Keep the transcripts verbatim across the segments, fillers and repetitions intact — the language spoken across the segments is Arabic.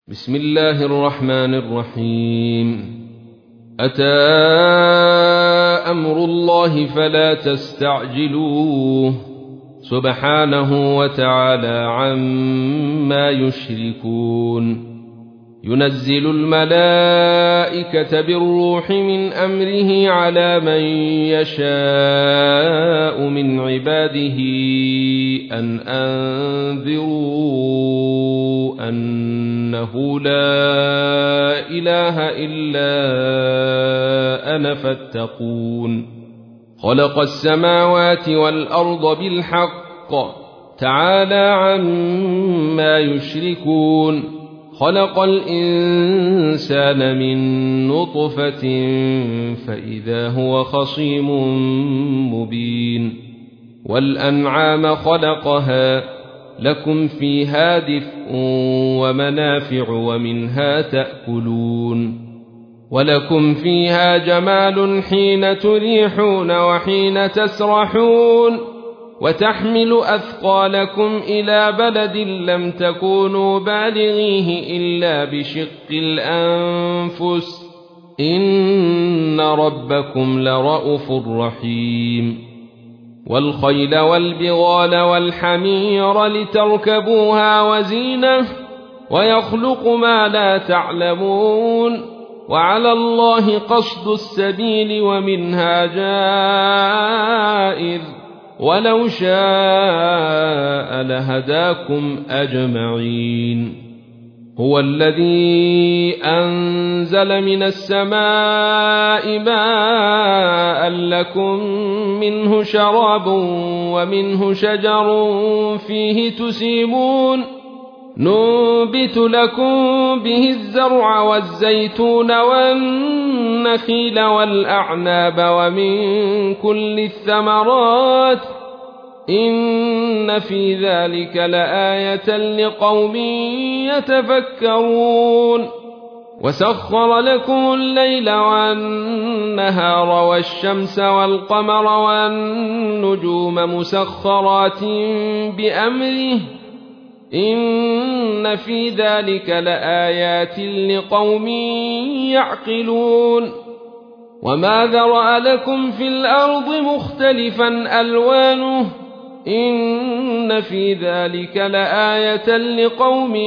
بسم الله الرحمن الرحيم. أتى أمر الله فلا تستعجلوه سبحانه وتعالى عما يشركون. ينزل الملائكة بالروح من أمره على من يشاء من عباده أن أنذروا أنه لا إله إلا أنا فاتقون. خلق السماوات والأرض بالحق تعالى عما يشركون. خلق الإنسان من نطفة فإذا هو خصيم مبين. والأنعام خلقها لكم فيها دفء ومنافع ومنها تأكلون. ولكم فيها جمال حين تريحون وحين تسرحون. وتحمل أثقالكم إلى بلد لم تكونوا بالغيه إلا بشق الأنفس إن ربكم لرءوف رحيم. والخيل والبغال والحمير لتركبوها وزينة ويخلق ما لا تعلمون. وعلى الله قصد السبيل ومنها جائر ولو شاء لهداكم أجمعين. هو الذي أنزل من السماء ماء لكم منه شراب ومنه شجر فيه تسيمون. ننبت لكم به الزرع والزيتون والنخيل والأعناب ومن كل الثمرات إن في ذلك لآية لقوم يتفكرون. وسخر لكم الليل والنهار والشمس والقمر والنجوم مسخرات بأمره إن في ذلك لآيات لقوم يعقلون. وما ذرأ لكم في الأرض مختلفا ألوانه إن في ذلك لآية لقوم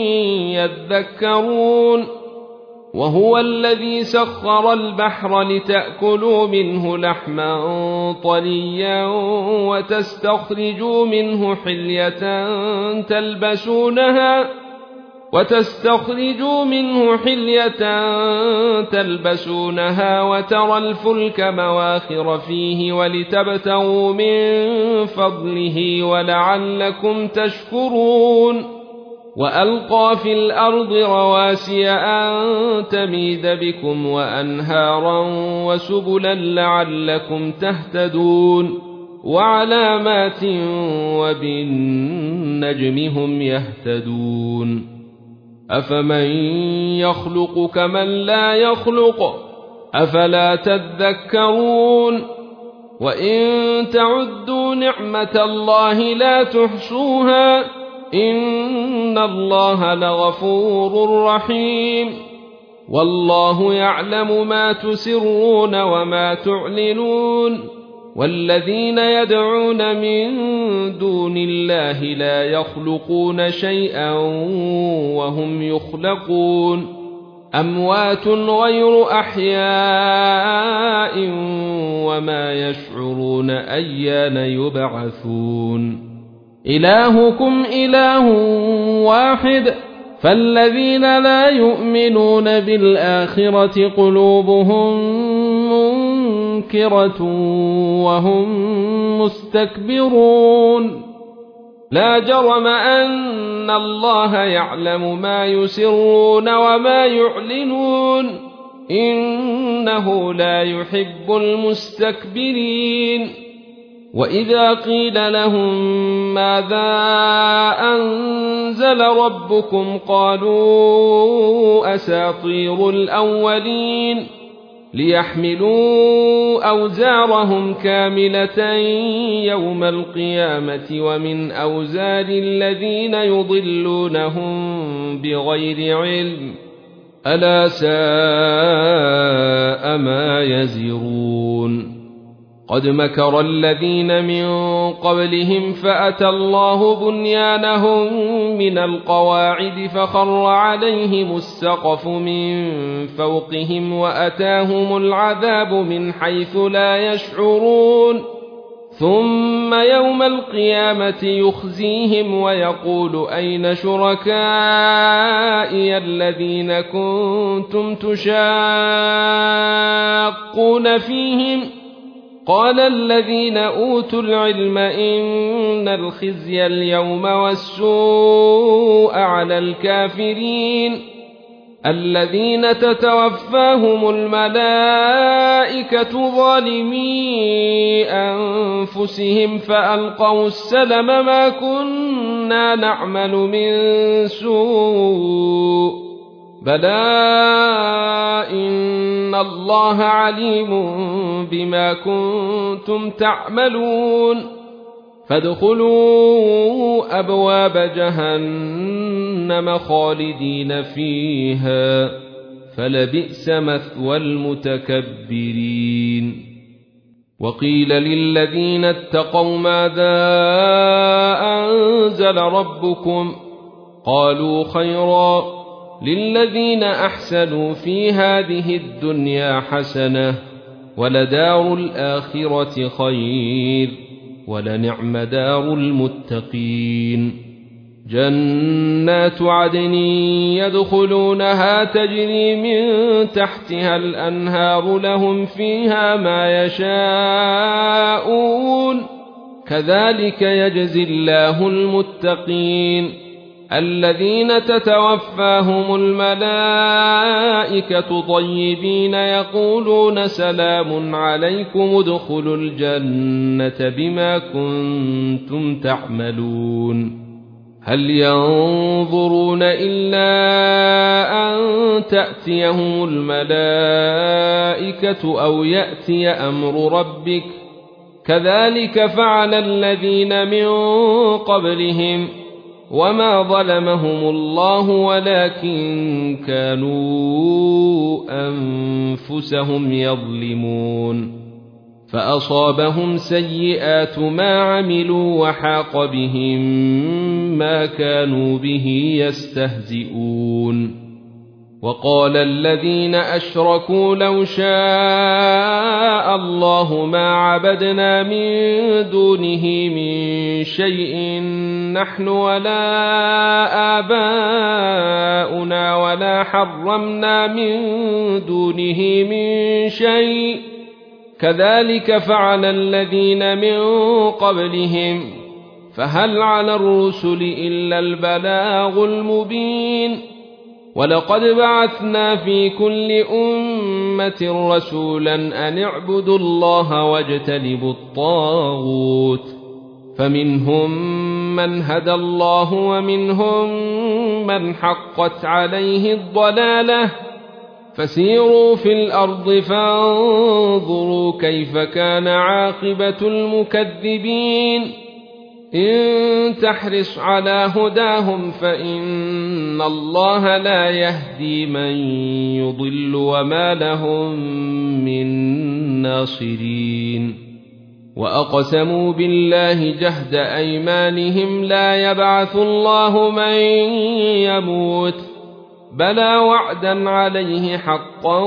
يذكرون. وهو الذي سخر البحر لتأكلوا منه لحما طريا وتستخرجوا منه حلية تلبسونها وتستخرجوا منه حلية تلبسونها وترى الفلك مواخر فيه ولتبتغوا من فضله ولعلكم تشكرون. وألقى في الأرض رواسي أن تميد بكم وأنهارا وسبلا لعلكم تهتدون. وعلامات وبالنجم هم يهتدون. أفمن يخلق كمن لا يخلق أفلا تذكرون. وإن تعدوا نعمة الله لا تحصوها إن الله لغفور رحيم. والله يعلم ما تسرون وما تعلنون. والذين يدعون من دون الله لا يخلقون شيئا وهم يخلقون. أموات غير أحياء وما يشعرون أيان يبعثون. إلهكم إله واحد فالذين لا يؤمنون بالآخرة قلوبهم منكرة وهم مستكبرون. لا جرم أن الله يعلم ما يسرون وما يعلنون إنه لا يحب المستكبرين. وإذا قيل لهم ماذا أنزل ربكم قالوا أساطير الأولين ليحملوا أوزارهم كاملة يوم القيامة ومن أوزار الذين يضلونهم بغير علم ألا ساء ما يزرون قد مكر الذين من قبلهم فأتى الله بنيانهم من القواعد فخر عليهم السقف من فوقهم وأتاهم العذاب من حيث لا يشعرون ثم يوم القيامة يخزيهم ويقول أين شركائي الذين كنتم تشاقون فيهم قال الذين أوتوا العلم إن الخزي اليوم والسوء على الكافرين الذين تتوفاهم الملائكة ظالمي أنفسهم فألقوا السلم ما كنا نعمل من سوء بلى إن الله عليم بما كنتم تعملون فادخلوا أبواب جهنم خالدين فيها فلبئس مثوى المتكبرين وقيل للذين اتقوا ماذا أنزل ربكم قالوا خيرا للذين أحسنوا في هذه الدنيا حسنة ولدار الآخرة خير ولنعم دار المتقين جنات عدن يدخلونها تجري من تحتها الأنهار لهم فيها ما يشاءون كذلك يجزي الله المتقين الذين تتوفاهم الملائكة طيبين يقولون سلام عليكم ادخلوا الجنة بما كنتم تعملون هل ينظرون إلا أن تأتيهم الملائكة أو يأتي أمر ربك كذلك فعل الذين من قبلهم وما ظلمهم الله ولكن كانوا أنفسهم يظلمون فأصابهم سيئات ما عملوا وحاق بهم ما كانوا به يستهزئون وقال الذين أشركوا لو شاء الله ما عبدنا من دونه من شيء نحن ولا آباؤنا ولا حرمنا من دونه من شيء كذلك فعل الذين من قبلهم فهل على الرسل إلا البلاغ المبين ولقد بعثنا في كل أمة رسولا أن اعبدوا الله واجتنبوا الطاغوت فمنهم من هدى الله ومنهم من حقت عليه الضلالة فسيروا في الأرض فانظروا كيف كان عاقبة المكذبين إن تحرص على هداهم فإن الله لا يهدي من يضل وما لهم من ناصرين وأقسموا بالله جهد أيمانهم لا يبعث الله من يموت بلى وعدا عليه حقا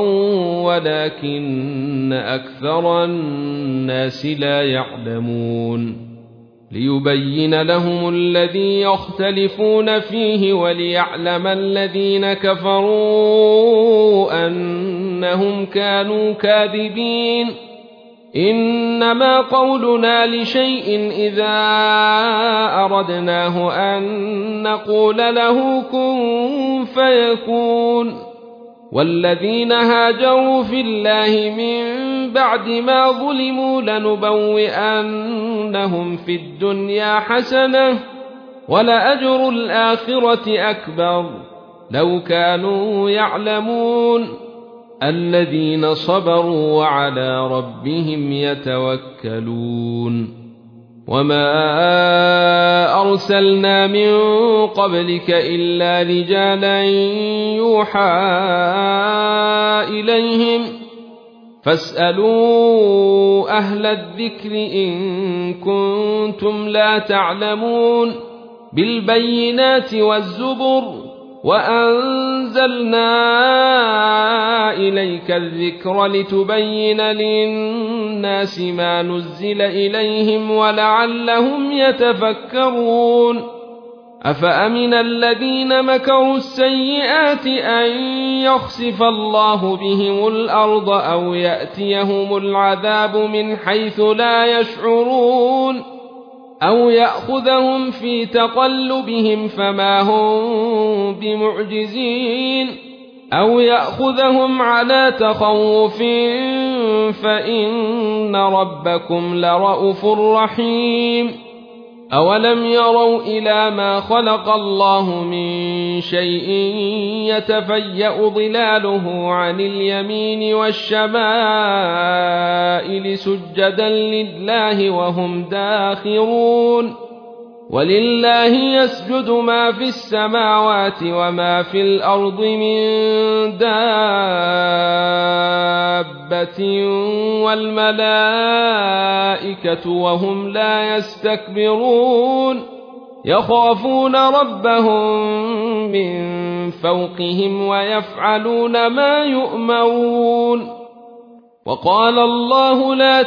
ولكن أكثر الناس لا يعلمون ليبين لهم الذي يختلفون فيه وليعلم الذين كفروا أنهم كانوا كاذبين إنما قولنا لشيء إذا أردناه أن نقول له كن فيكون والذين هاجروا في الله من بعد ما ظلموا لنبوئنهم في الدنيا حسنة ولأجر الآخرة أكبر لو كانوا يعلمون الذين صبروا وعلى ربهم يتوكلون وما أرسلنا من قبلك إلا رجالا يوحى إليهم فاسألوا أهل الذكر إن كنتم لا تعلمون بالبينات والزبر وأنزلنا إليك الذكر لتبين للناس ما نزل إليهم ولعلهم يتفكرون أفأمن الذين مكروا السيئات أن يخسف الله بهم الأرض أو يأتيهم العذاب من حيث لا يشعرون أو يأخذهم في تقلبهم فما هم بمعجزين أو يأخذهم على تخوف فإن ربكم لرءوف رحيم أولم يروا إلى ما خلق الله من شيء يتفيأ ظلاله عن اليمين والشمائل سجدا لله وهم داخرون ولله يسجد ما في السماوات وما في الأرض من دابة والملائكة وهم لا يستكبرون يخافون ربهم من فوقهم ويفعلون ما يؤمرون وقال الله لا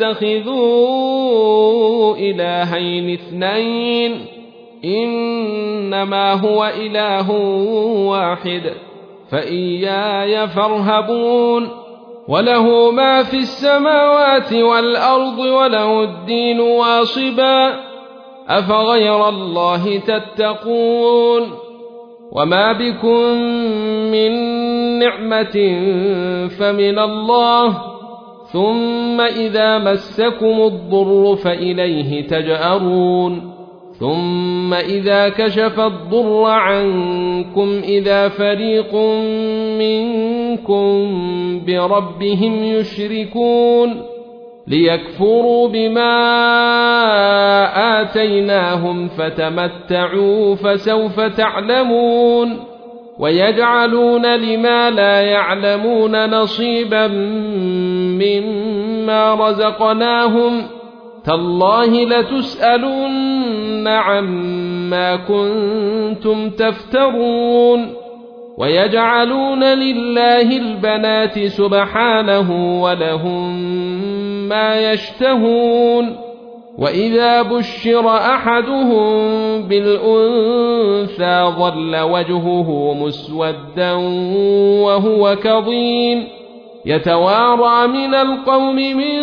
تتخذوا إلهين اثنين إنما هو إله واحد فإياي فارهبون وله ما في السماوات والأرض وله الدين واصبا أفغير الله تتقون وما بكم من نعمة فمن الله ثم إذا مسكم الضر فإليه تجأرون ثم إذا كشف الضر عنكم إذا فريق منكم بربهم يشركون ليكفروا بما آتيناهم فتمتعوا فسوف تعلمون ويجعلون لما لا يعلمون نصيبا مما رزقناهم تالله لتسألن عما كنتم تفترون ويجعلون لله البنات سبحانه ولهم ما يشتهون وإذا بشر أحدهم بالأنثى ظل وجهه مسودا وهو كظيم يتوارى من القوم من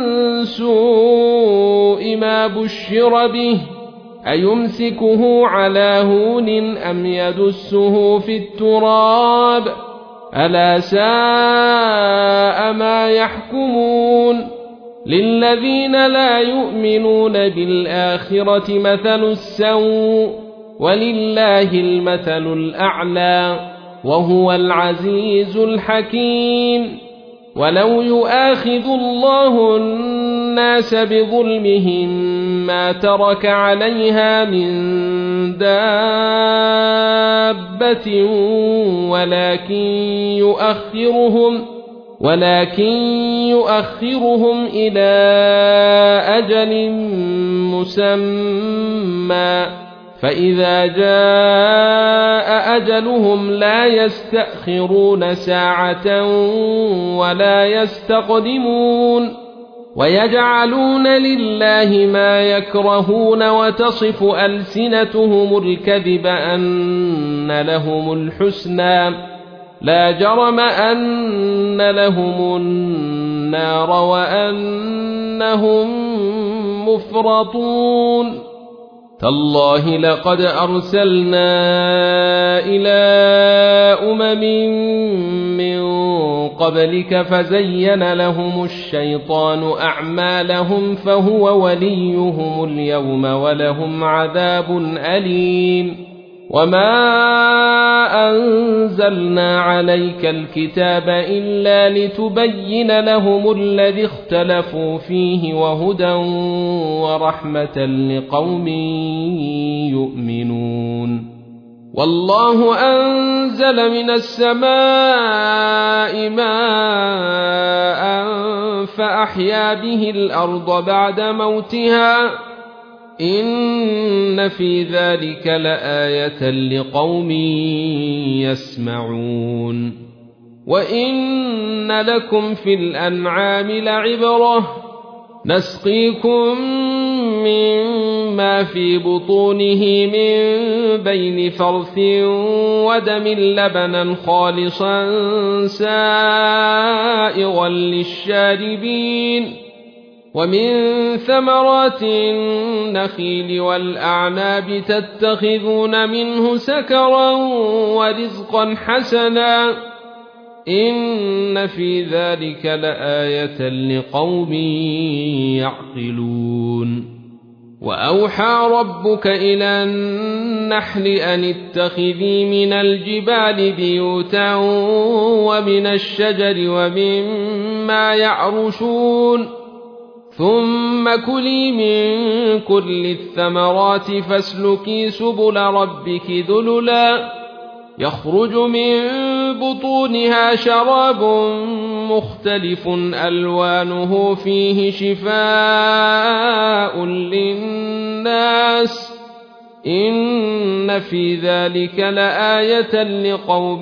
سوء ما بشر به أيمسكه على هون أم يدسه في التراب ألا ساء ما يحكمون للذين لا يؤمنون بالآخرة مثل السوء ولله المثل الأعلى وهو العزيز الحكيم ولو يؤاخذ الله الناس بظلمهم ما ترك عليها من دابة ولكن يؤخرهم ولكن يؤخرهم إلى أجل مسمى فإذا جاء أجلهم لا يستأخرون ساعة ولا يستقدمون ويجعلون لله ما يكرهون وتصف ألسنتهم الكذب أن لهم الحسنى لا جرم أن لهم النار وأنهم مفرطون تالله لقد أرسلنا إلى أمم من قبلك فزين لهم الشيطان أعمالهم فهو وليهم اليوم ولهم عذاب أليم وما أنزلنا أنزلنا عليك الكتاب إلا لتبين لهم الذي اختلفوا فيه وهدى ورحمة لقوم يؤمنون والله أنزل من السماء ماء فأحيا به الأرض بعد موتها إن في ذلك لآية لقوم يسمعون وإن لكم في الأنعام لعبرة نسقيكم مما في بطونه من بين فرث ودم لبنا خالصا سائغا للشاربين ومن ثمرات النخيل والأعناب تتخذون منه سكرا ورزقا حسنا إن في ذلك لآية لقوم يعقلون وأوحى ربك إلى النحل أن اتخذي من الجبال بيوتا ومن الشجر ومما يعرشون ثم كلي من كل الثمرات فاسلكي سبل ربك ذللا يخرج من بطونها شراب مختلف ألوانه فيه شفاء للناس إن في ذلك لآية لقوم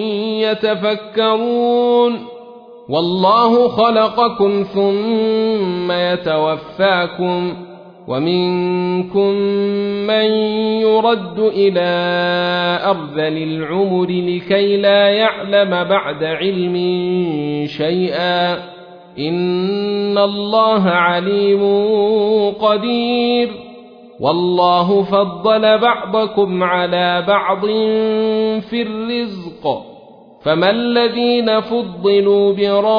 يتفكرون والله خلقكم ثم يتوفاكم ومنكم من يرد إلى أرذل العمر لكي لا يعلم بعد علم شيئا إن الله عليم قدير والله فضل بعضكم على بعض في الرزق فما الذين فضلوا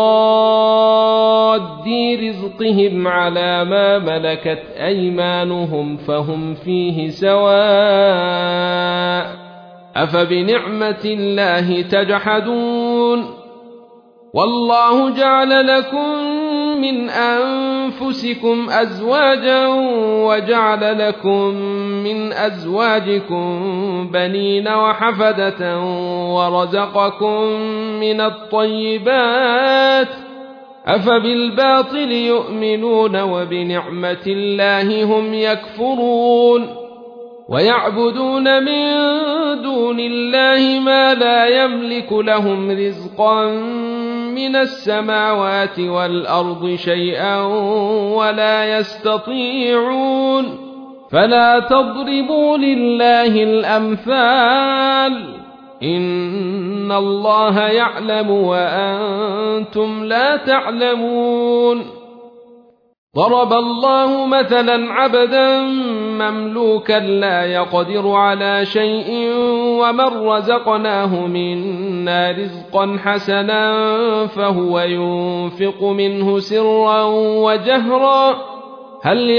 براد رزقهم على ما ملكت أيمانهم فهم فيه سواء أفبنعمة الله تجحدون والله جعل لكم من أنفسكم أزواجا وجعل لكم من أزواجكم بنين وحفدة ورزقكم من الطيبات أفبالباطل يؤمنون وبنعمة الله هم يكفرون ويعبدون من دون الله ما لا يملك لهم رزقا من السماوات والأرض شيئا ولا يستطيعون فلا تضربوا لله الأمثال إن الله يعلم وأنتم لا تعلمون ضرب الله مثلا عبدا مملوكا لا يقدر على شيء ومن رزقناه منا رزقا حسنا فهو ينفق منه سرا وجهرا هل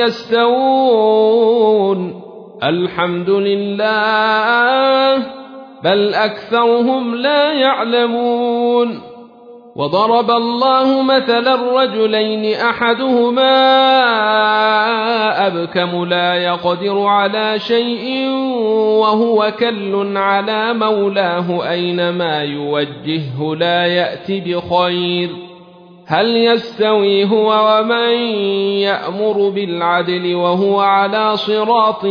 يستوون الحمد لله بل أكثرهم لا يعلمون وضرب الله مثلا رجلين أحدهما أبكم لا يقدر على شيء وهو كل على مولاه أينما يوجهه لا يأتي بخير هل يستوي هو ومن يأمر بالعدل وهو على صراط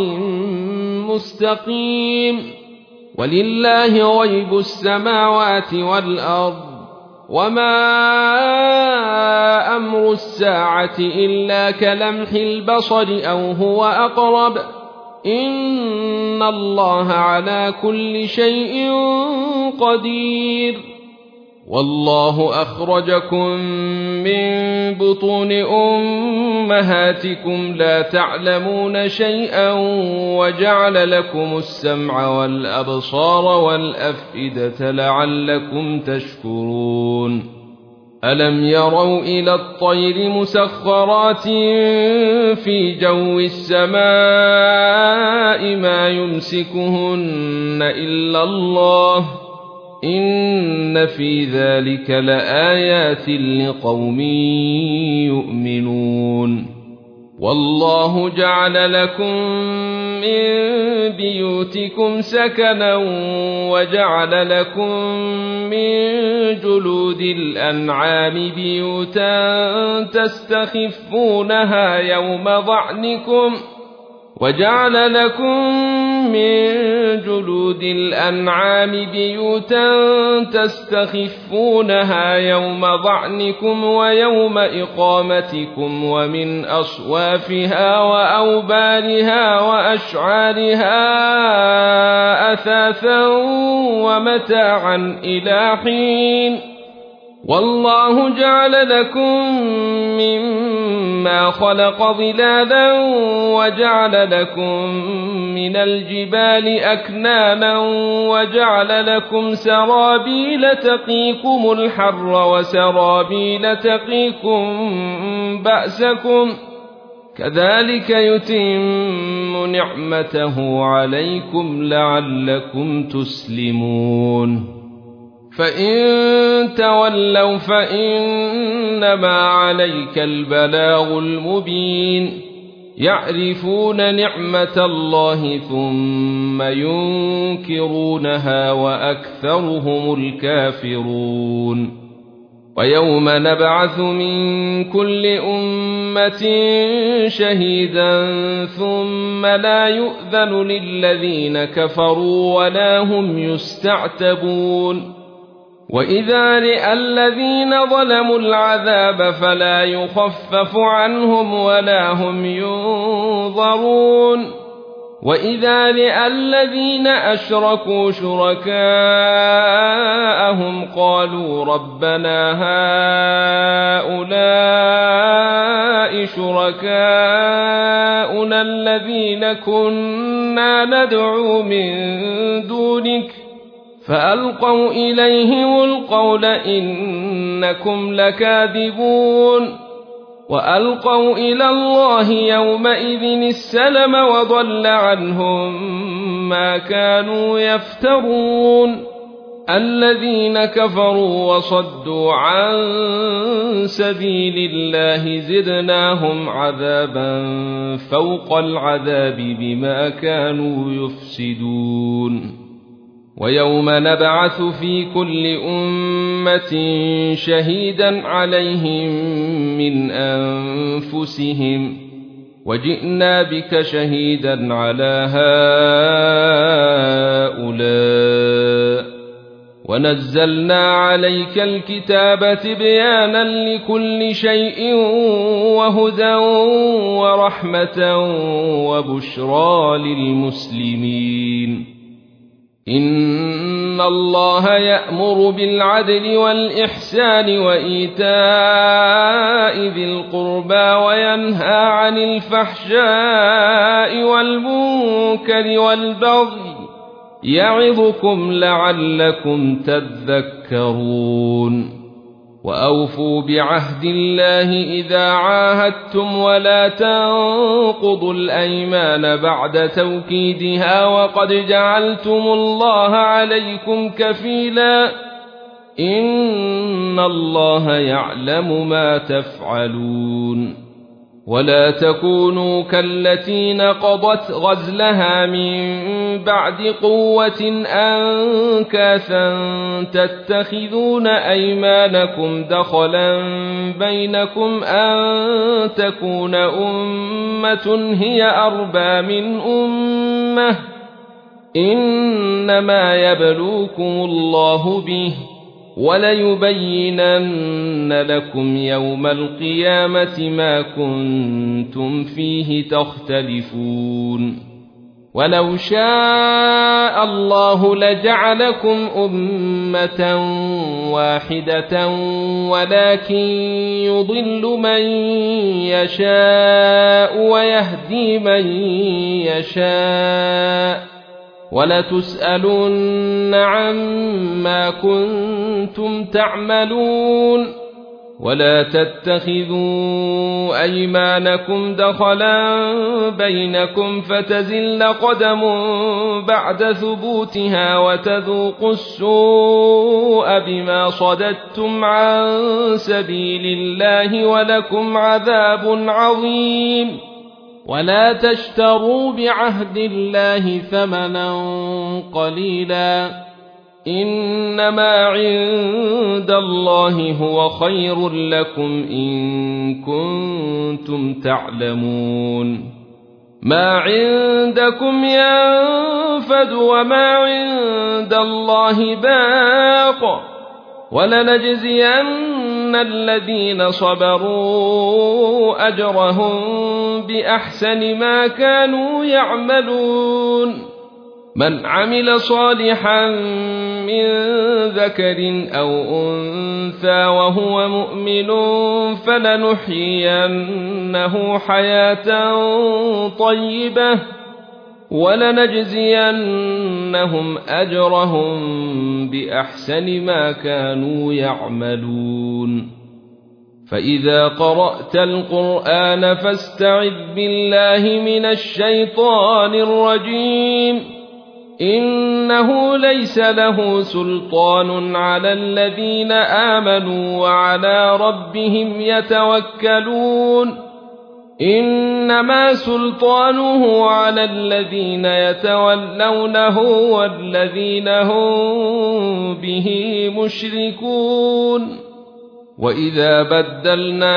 مستقيم ولله غيب السماوات والأرض وما أمر الساعة إلا كلمح البصر أو هو أقرب إن الله على كل شيء قدير والله أخرجكم من بطون أمهاتكم لا تعلمون شيئا وجعل لكم السمع والأبصار والأفئدة لعلكم تشكرون ألم يروا إلى الطير مسخرات في جو السماء ما يمسكهن إلا الله إن في ذلك لآيات لقوم يؤمنون والله جعل لكم من بيوتكم سكنا وجعل لكم من جلود الأنعام بيوتا تستخفونها يوم ظعنكم وجعل لكم من جلود الأنعام بيوتا تستخفونها يوم ظعنكم ويوم إقامتكم ومن أصوافها وأوبارها وأشعارها أثاثا ومتاعا إلى حين والله جعل لكم مما خلق ظلالا وجعل لكم من الجبال أكنانا وجعل لكم سرابيل تقيكم الحر وسرابيل تقيكم بأسكم كذلك يتم نعمته عليكم لعلكم تسلمون فإن تولوا فإنما عليك البلاغ المبين يعرفون نعمة الله ثم ينكرونها وأكثرهم الكافرون ويوم نبعث من كل أمة شهيدا ثم لا يؤذن للذين كفروا ولا هم يستعتبون وإذا رأى الذين ظلموا العذاب فلا يخفف عنهم ولا هم ينظرون وإذا رأى الذين أشركوا شركاءهم قالوا ربنا هؤلاء شركاؤنا الذين كنا ندعو من دونك فألقوا إليهم القول إنكم لكاذبون وألقوا إلى الله يومئذ السلم وضل عنهم ما كانوا يفترون الذين كفروا وصدوا عن سبيل الله زدناهم عذابا فوق العذاب بما كانوا يفسدون ويوم نبعث في كل أمة شهيدا عليهم من أنفسهم وجئنا بك شهيدا على هؤلاء ونزلنا عليك الكتاب تبيانا لكل شيء وهدى ورحمة وبشرى للمسلمين إن الله يأمر بالعدل والإحسان وإيتاء ذي القربى وينهى عن الفحشاء والمنكر والبغي يعظكم لعلكم تذكرون وأوفوا بعهد الله إذا عاهدتم ولا تنقضوا الأيمان بعد توكيدها وقد جعلتم الله عليكم كفيلا إن الله يعلم ما تفعلون ولا تكونوا كالتي نقضت غزلها من بعد قوة أنكاثا تتخذون أيمانكم دخلا بينكم أن تكون أمة هي أربى من أمة إنما يبلوكم الله به وليبينن لكم يوم القيامة ما كنتم فيه تختلفون ولو شاء الله لجعلكم أمة واحدة ولكن يضل من يشاء ويهدي من يشاء ولتسألن عما كنتم تعملون ولا تتخذوا أيمانكم دخلا بينكم فتزل قدم بعد ثبوتها وتذوقوا السوء بما صددتم عن سبيل الله ولكم عذاب عظيم. ولا تشتروا بعهد الله ثمنا قليلا إنما عند الله هو خير لكم إن كنتم تعلمون. ما عندكم ينفد وما عند الله باق ولنجزين الذين صبروا أجرهم بأحسن ما كانوا يعملون. من عمل صالحا من ذكر أو أنثى وهو مؤمن فلنحيينه حياة طيبة ولنجزينهم أجرهم بأحسن ما كانوا يعملون. فإذا قرأت القرآن فاستعذ بالله من الشيطان الرجيم إنه ليس له سلطان على الذين آمنوا وعلى ربهم يتوكلون. إنما سلطانه على الذين يتولونه والذين هم به مشركون. وإذا بدلنا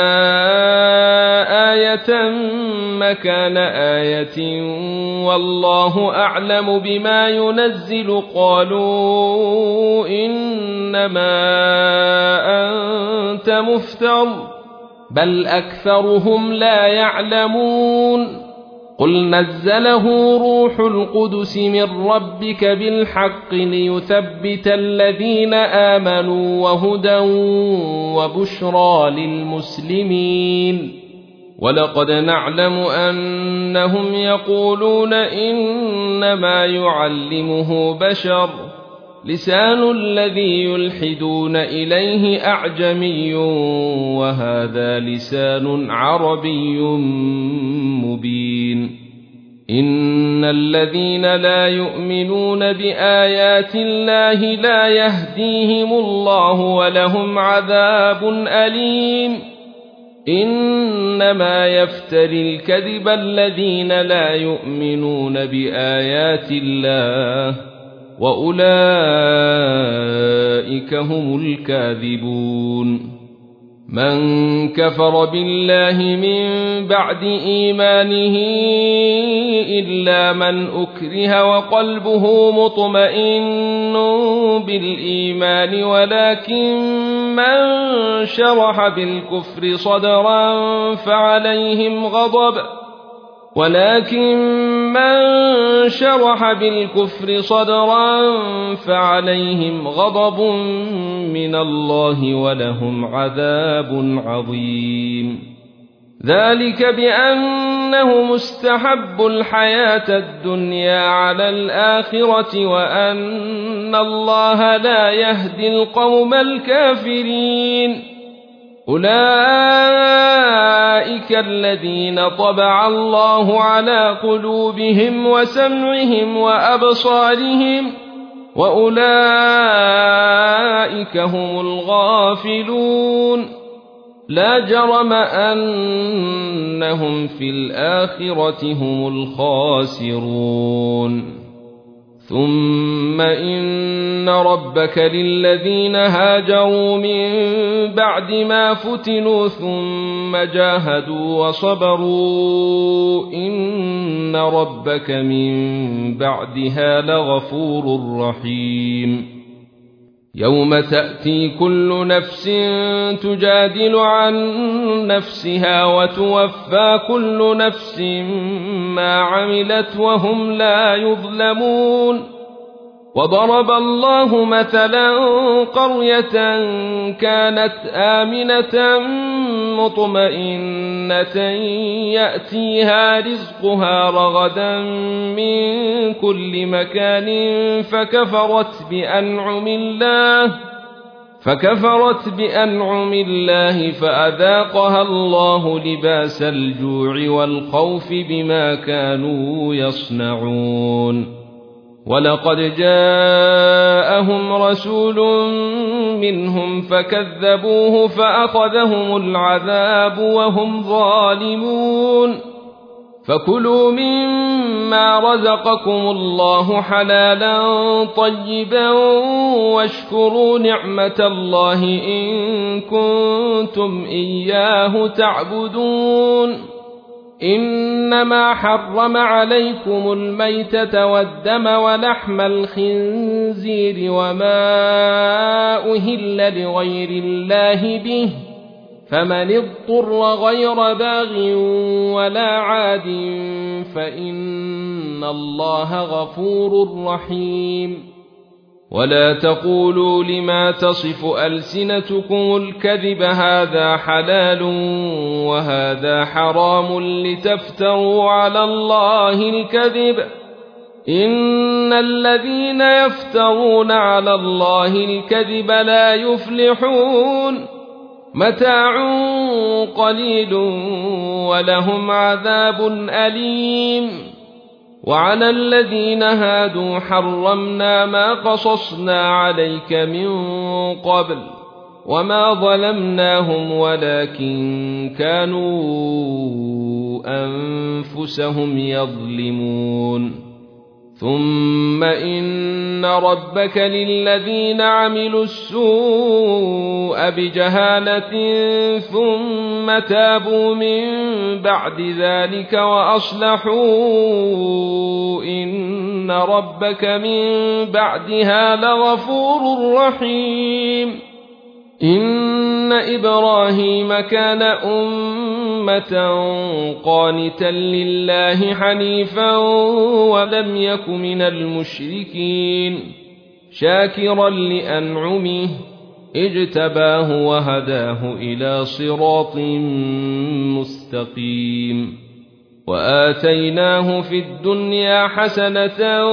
آية مكان آية والله أعلم بما ينزل قالوا إنما أنت مفتر بل أكثرهم لا يعلمون. قل نزله روح القدس من ربك بالحق ليثبت الذين آمنوا وهدى وبشرى للمسلمين. ولقد نعلم أنهم يقولون إنما يعلمه بشر لسان الذي يلحدون إليه أعجمي وهذا لسان عربي مبين. إن الذين لا يؤمنون بآيات الله لا يهديهم الله ولهم عذاب أليم. إنما يفتري الكذب الذين لا يؤمنون بآيات الله وأولئك هم الكاذبون. من كفر بالله من بعد إيمانه إلا من أكره وقلبه مطمئن بالإيمان ولكن من شرح بالكفر صدرا فعليهم غضب ولكن من شرح بالكفر صدرا فعليهم غضب من الله ولهم عذاب عظيم. ذلك بأنه مستحب الحياة الدنيا على الآخرة وأن الله لا يهدي القوم الكافرين. أولئك الذين طبع الله على قلوبهم وسمعهم وأبصارهم وأولئك هم الغافلون. لا جرم أنهم في الآخرة هم الخاسرون. ثم إن ربك للذين هاجروا من بعد ما فتنوا ثم جاهدوا وصبروا إن ربك من بعدها لغفور رحيم. يوم تأتي كل نفس تجادل عن نفسها وتوفى كل نفس ما عملت وهم لا يظلمون. وضرب الله مثلا قرية كانت آمنة مطمئنة يأتيها رزقها رغدا من كل مكان فكفرت بأنعم الله فكفرت بأنعم الله فأذاقها الله لباس الجوع والخوف بما كانوا يصنعون ولقد جاءهم رسول منهم فكذبوه فأخذهم العذاب وهم ظالمون فكلوا مما رزقكم الله حلالا طيبا واشكروا نعمة الله إن كنتم إياه تعبدون إنما حرم عليكم الميتة والدم ولحم الخنزير وما أهل لغير الله به فمن اضطر غير باغ ولا عاد فإن الله غفور رحيم ولا تقولوا لما تصف ألسنتكم الكذب هذا حلال وهذا حرام لتفتروا على الله الكذب إن الذين يفترون على الله الكذب لا يفلحون متاع قليل ولهم عذاب أليم وعلى الذين هادوا حرمنا ما قصصنا عليك من قبل وما ظلمناهم ولكن كانوا أنفسهم يظلمون ثم إن ربك للذين عملوا السوء بجهالة ثم تابوا من بعد ذلك وأصلحوا إن ربك من بعدها لغفور رحيم إن إبراهيم كان أمة قانتا لله حنيفا ولم يك من المشركين شاكرا لأنعمه اجتباه وهداه إلى صراط مستقيم وآتيناه في الدنيا حسنة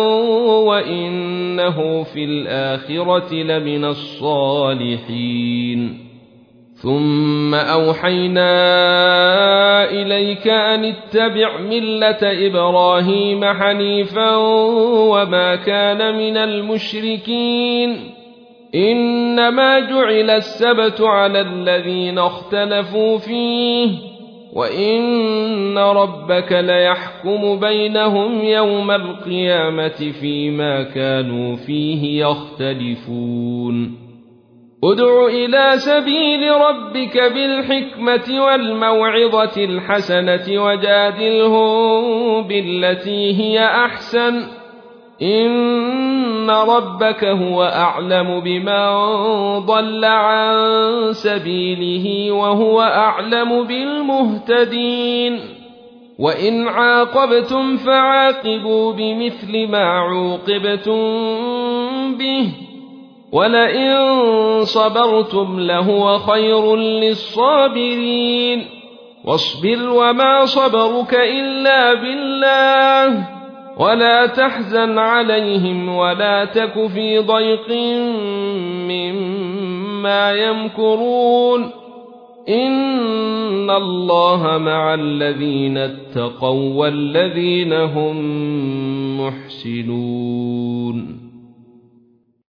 وإنه في الآخرة لمن الصالحين ثم أوحينا إليك أن اتبع ملة إبراهيم حنيفا وما كان من المشركين إنما جعل السبت على الذين اختلفوا فيه وإن ربك ليحكم بينهم يوم القيامة فيما كانوا فيه يختلفون ادع إلى سبيل ربك بالحكمة والموعظة الحسنة وجادلهم بالتي هي أحسن إن ربك هو أعلم بمن ضل عن سبيله وهو أعلم بالمهتدين وإن عاقبتم فعاقبوا بمثل ما عوقبتم به ولئن صبرتم لهو خير للصابرين واصبر وما صبرك إلا بالله ولا تحزن عليهم ولا تك في ضيق مما يمكرون إن الله مع الذين اتقوا والذين هم محسنون